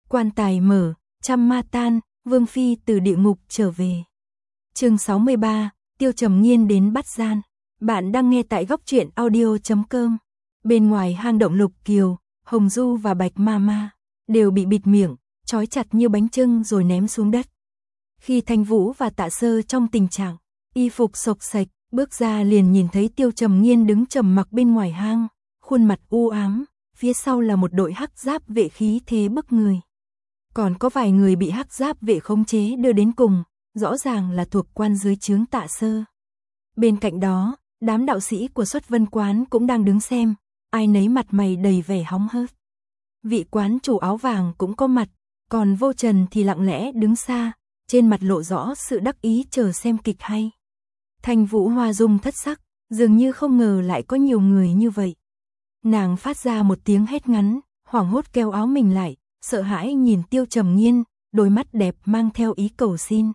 Quan tài mở, trăm ma tan, Vương Phi từ địa ngục trở về. Chương 63, Tiêu Trầm Nghiên đến bắt gian. Bạn đang nghe tại góc truyện audio.com. Bên ngoài hang động Lục Kiều, Hồng Du và Bạch Mama đều bị bịt miệng, trói chặt như bánh chưng rồi ném xuống đất. Khi Thanh Vũ và Tạ Sơ trong tình trạng y phục xộc xệch, bước ra liền nhìn thấy Tiêu Trầm Nghiên đứng trầm mặc bên ngoài hang, khuôn mặt u ám, phía sau là một đội hắc giáp vệ khí thế bức người. Còn có vài người bị hắc giáp vệ khống chế đưa đến cùng, rõ ràng là thuộc quan dưới trướng Tạ Sơ. Bên cạnh đó, đám đạo sĩ của Xuất Vân Quán cũng đang đứng xem, ai nấy mặt mày đầy vẻ hóng hớt. Vị quán chủ áo vàng cũng có mặt, còn Vô Trần thì lặng lẽ đứng xa, trên mặt lộ rõ sự đắc ý chờ xem kịch hay. Thanh Vũ hoa dung thất sắc, dường như không ngờ lại có nhiều người như vậy. Nàng phát ra một tiếng hét ngắn, hoảng hốt kéo áo mình lại, sợ hãi nhìn Tiêu Trầm Nghiên, đôi mắt đẹp mang theo ý cầu xin.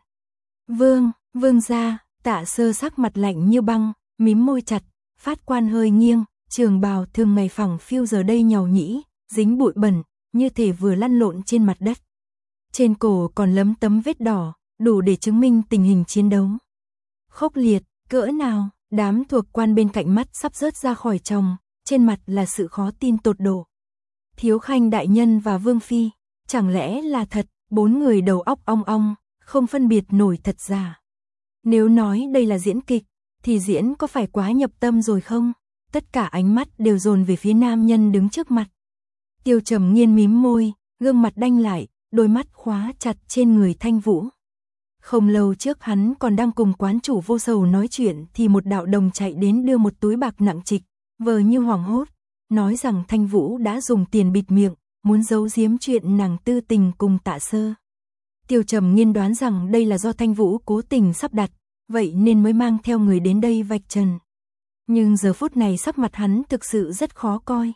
Vương gia. Tạ Sơ sắc mặt lạnh như băng, mím môi chặt, phát quan hơi nghiêng, trường bào thường ngày phẳng phiu giờ đây nhàu nhĩ, dính bụi bẩn, như thể vừa lăn lộn trên mặt đất. Trên cổ còn lấm tấm vết đỏ, đủ để chứng minh tình hình chiến đấu khốc liệt cỡ nào. Đám thuộc quan bên cạnh mắt sắp rớt ra khỏi tròng, trên mặt là sự khó tin tột độ. Thiếu Khanh đại nhân và Vương Phi, chẳng lẽ là thật? Bốn người đầu óc ong ong, không phân biệt nổi thật giả. Nếu nói đây là diễn kịch, thì diễn có phải quá nhập tâm rồi không? Tất cả ánh mắt đều dồn về phía nam nhân đứng trước mặt. Tiêu Trầm Nghiên mím môi, gương mặt đanh lại, đôi mắt khóa chặt trên người Thanh Vũ. Không lâu trước hắn còn đang cùng quán chủ Vô Sầu nói chuyện thì một đạo đồng chạy đến đưa một túi bạc nặng trịch, vờ như hoảng hốt, nói rằng Thanh Vũ đã dùng tiền bịt miệng, muốn giấu giếm chuyện nàng tư tình cùng Tạ Sơ. Tiêu Trầm Nghiên đoán rằng đây là do Thanh Vũ cố tình sắp đặt, vậy nên mới mang theo người đến đây vạch trần. Nhưng giờ phút này sắc mặt hắn thực sự rất khó coi.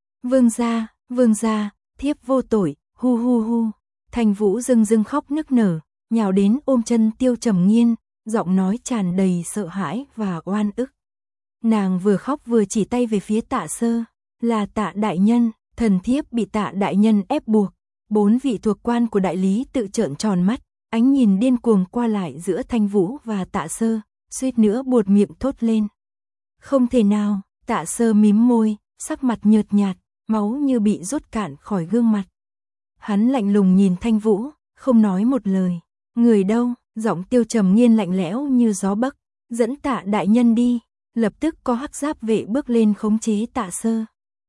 Vương gia, thiếp vô tội, hu hu hu. Thanh Vũ rưng rưng khóc nức nở, nhào đến ôm chân Tiêu Trầm Nghiên, giọng nói tràn đầy sợ hãi và oan ức. Nàng vừa khóc vừa chỉ tay về phía Tạ Sơ, là Tạ đại nhân, thần thiếp bị Tạ đại nhân ép buộc. Bốn vị thuộc quan của đại lý tự trợn tròn mắt, ánh nhìn điên cuồng qua lại giữa Thanh Vũ và Tạ Sơ, suýt nữa buột miệng thốt lên. Không thể nào. Tạ Sơ mím môi, sắc mặt nhợt nhạt, máu như bị rút cạn khỏi gương mặt. Hắn lạnh lùng nhìn Thanh Vũ, không nói một lời. Người đâu? Giọng Tiêu Trầm Nghiên lạnh lẽo như gió bấc. Dẫn Tạ đại nhân đi. Lập tức có hắc giáp vệ bước lên khống chế Tạ Sơ.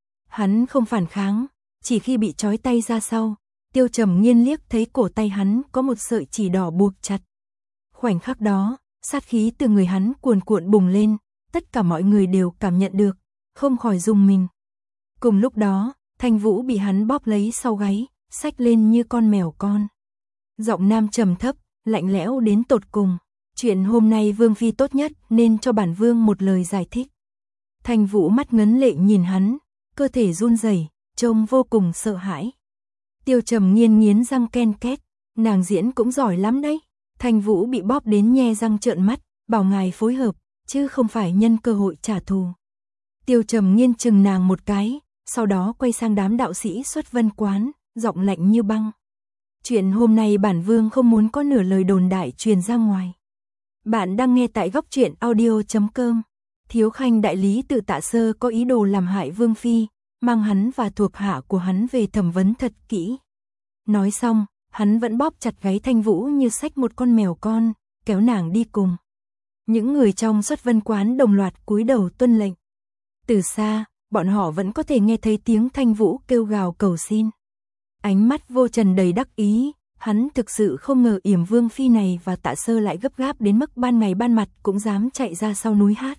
Hắn không phản kháng, chỉ khi bị trói tay ra sau, Tiêu Trầm Nghiên liếc thấy cổ tay hắn có một sợi chỉ đỏ buộc chặt. Khoảnh khắc đó, sát khí từ người hắn cuồn cuộn bùng lên, tất cả mọi người đều cảm nhận được, không khỏi rùng mình. Cùng lúc đó, Thanh Vũ bị hắn bóp lấy sau gáy, xách lên như con mèo con. Giọng nam trầm thấp, lạnh lẽo đến tột cùng. Chuyện hôm nay Vương Phi tốt nhất nên cho bản Vương một lời giải thích. Thanh Vũ mắt ngấn lệ nhìn hắn, cơ thể run rẩy, trông vô cùng sợ hãi. Tiêu Trầm Nghiên nghiến răng ken két, nàng diễn cũng giỏi lắm đấy. Thanh Vũ bị bóp đến nhe răng trợn mắt, bảo ngài phối hợp, chứ không phải nhân cơ hội trả thù. Tiêu Trầm Nghiên chừng nàng một cái, sau đó quay sang đám đạo sĩ Xuất Vân Quán, giọng lạnh như băng. Chuyện hôm nay bản Vương không muốn có nửa lời đồn đại truyền ra ngoài. Bạn đang nghe tại góc truyện audio.com. Thiếu Khanh đại lý tự Tạ Sơ có ý đồ làm hại Vương Phi, mang hắn và thuộc hạ của hắn về thẩm vấn thật kỹ. Nói xong, hắn vẫn bóp chặt gáy Thanh Vũ như xách một con mèo con, kéo nàng đi cùng. Những người trong Xuất Vân Quán đồng loạt cúi đầu tuân lệnh. Từ xa, bọn họ vẫn có thể nghe thấy tiếng Thanh Vũ kêu gào cầu xin. Ánh mắt Vô Trần đầy đắc ý, hắn thực sự không ngờ yểm Vương Phi này và Tạ Sơ lại gấp gáp đến mức ban ngày ban mặt cũng dám chạy ra sau núi hát.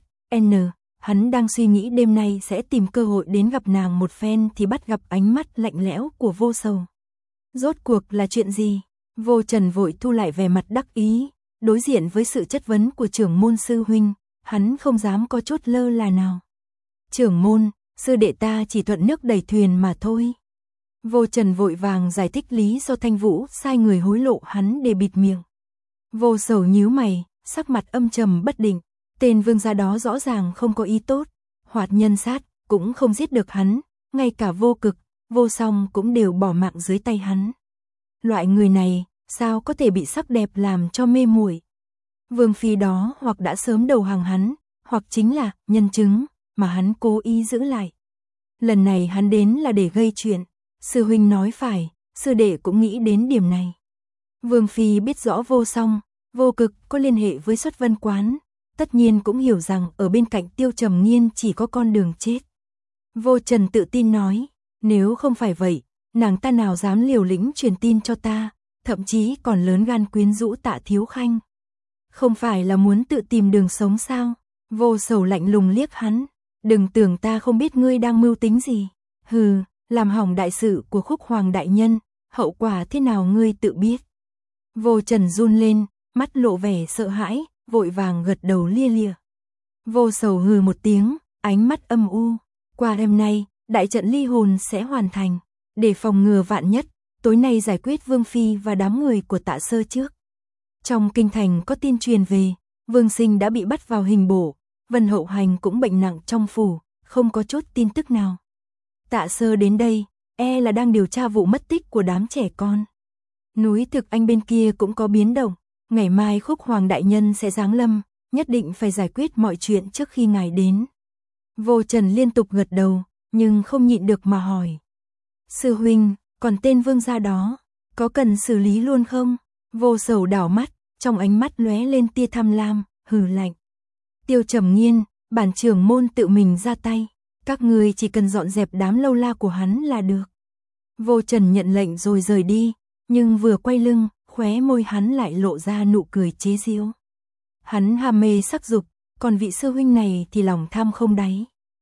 Hắn đang suy nghĩ đêm nay sẽ tìm cơ hội đến gặp nàng một phen thì bắt gặp ánh mắt lạnh lẽo của Vô Sầu. Rốt cuộc là chuyện gì? Vô Trần vội thu lại vẻ mặt đắc ý, đối diện với sự chất vấn của trưởng môn sư huynh, hắn không dám có chút lơ là nào. Trưởng môn, sư đệ ta chỉ thuận nước đẩy thuyền mà thôi. Vô Trần vội vàng giải thích lý do Thanh Vũ sai người hối lộ hắn để bịt miệng. Vô Sầu nhíu mày, sắc mặt âm trầm bất định. Tên vương gia đó rõ ràng không có ý tốt, hoạt nhân sát, cũng không giết được hắn, ngay cả Vô Cực, Vô Song cũng đều bỏ mạng dưới tay hắn. Loại người này, sao có thể bị sắc đẹp làm cho mê muội. Vương phi đó hoặc đã sớm đầu hàng hắn, hoặc chính là nhân chứng mà hắn cố ý giữ lại. Lần này hắn đến là để gây chuyện. Sư huynh nói phải, sư đệ cũng nghĩ đến điểm này. Vương phi biết rõ Vô Song, Vô Cực có liên hệ với Xuất Vân Quán, tất nhiên cũng hiểu rằng ở bên cạnh Tiêu Trầm Nghiên chỉ có con đường chết. Vô Trần tự tin nói, nếu không phải vậy, nàng ta nào dám liều lĩnh truyền tin cho ta, thậm chí còn lớn gan quyến rũ Tạ Thiếu Khanh. Không phải là muốn tự tìm đường sống sao? Vô Sầu lạnh lùng liếc hắn, đừng tưởng ta không biết ngươi đang mưu tính gì. Hừ, làm hỏng đại sự của Khúc Hoàng đại nhân, hậu quả thế nào ngươi tự biết. Vô Trần run lên, mắt lộ vẻ sợ hãi, vội vàng gật đầu lia lịa. Vô Sầu hừ một tiếng, ánh mắt âm u. Qua đêm nay, đại trận ly hồn sẽ hoàn thành. Để phòng ngừa vạn nhất, tối nay giải quyết Vương phi và đám người của Tạ Sơ trước. Trong kinh thành có tin truyền về, Vương Sinh đã bị bắt vào hình bổ, Vân Hậu Hành cũng bệnh nặng trong phủ, không có chút tin tức nào. Tạ Sơ đến đây, là đang điều tra vụ mất tích của đám trẻ con. Núi Thực Anh bên kia cũng có biến động, ngày mai Khúc Hoàng đại nhân sẽ giáng lâm, nhất định phải giải quyết mọi chuyện trước khi ngài đến. Vô Trần liên tục gật đầu, nhưng không nhịn được mà hỏi. Sư huynh, còn tên vương gia đó, có cần xử lý luôn không? Vô Sầu đảo mắt, trong ánh mắt lóe lên tia tham lam, hừ lạnh. Tiêu Trầm Nghiên, bản trưởng môn tự mình ra tay, các người chỉ cần dọn dẹp đám lâu la của hắn là được. Vô Trần nhận lệnh rồi rời đi, nhưng vừa quay lưng, khóe môi hắn lại lộ ra nụ cười chế giễu. Hắn ham mê sắc dục, còn vị sư huynh này thì lòng tham không đáy.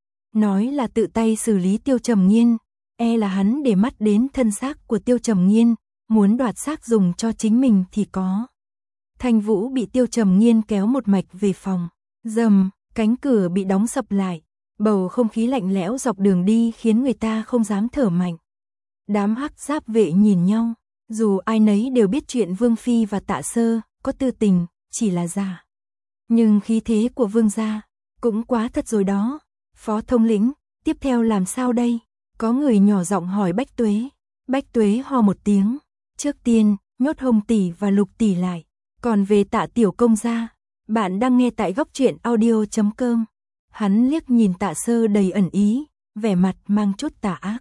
Nói là tự tay xử lý Tiêu Trầm Nghiên, là hắn để mắt đến thân xác của Tiêu Trầm Nghiên, muốn đoạt xác dùng cho chính mình thì có. Thanh Vũ bị Tiêu Trầm Nghiên kéo một mạch về phòng, rầm, cánh cửa bị đóng sập lại, bầu không khí lạnh lẽo dọc đường đi khiến người ta không dám thở mạnh. Đám hắc giáp vệ nhìn nhau, dù ai nấy đều biết chuyện Vương phi và Tạ Sơ có tư tình, chỉ là giả. Nhưng khí thế của Vương gia cũng quá thật rồi đó. Phó thống lĩnh, tiếp theo làm sao đây? Có người nhỏ giọng hỏi Bách Tuế. Bách Tuế ho một tiếng, trước tiên, nhốt Hồng tỷ và Lục tỷ lại. Còn về Tạ tiểu công gia, bạn đang nghe tại góc truyện audio.com. Hắn liếc nhìn Tạ Sơ đầy ẩn ý, vẻ mặt mang chút tà ác.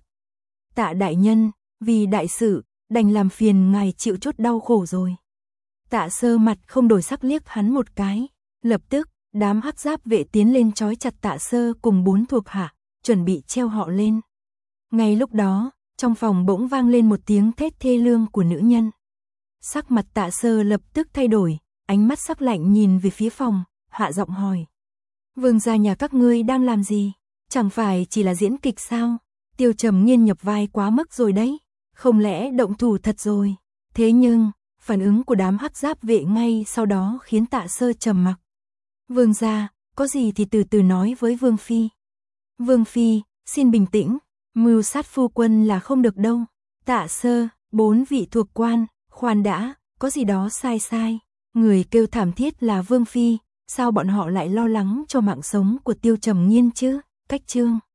Tạ đại nhân, vì đại sự, đành làm phiền ngài chịu chút đau khổ rồi. Tạ Sơ mặt không đổi sắc liếc hắn một cái, lập tức, đám hắc giáp vệ tiến lên trói chặt Tạ Sơ cùng 4 thuộc hạ, chuẩn bị treo họ lên. Ngay lúc đó, trong phòng bỗng vang lên một tiếng thét thê lương của nữ nhân. Sắc mặt Tạ Sơ lập tức thay đổi, ánh mắt sắc lạnh nhìn về phía phòng, hạ giọng hỏi. Vương gia nhà các ngươi đang làm gì? Chẳng phải chỉ là diễn kịch sao? Tiêu Trầm Nghiên nhập vai quá mức rồi đấy, không lẽ động thủ thật rồi? Thế nhưng, phản ứng của đám hắc giáp vệ ngay sau đó khiến Tạ Sơ trầm mặc. Vương gia, có gì thì từ từ nói với Vương phi. Vương phi, xin bình tĩnh, mưu sát phu quân là không được đâu. Tạ Sơ, 4 vị thuộc quan, khoan đã, có gì đó sai. Người kêu thảm thiết là Vương phi, sao bọn họ lại lo lắng cho mạng sống của Tiêu Trầm Nghiên chứ? Cách chương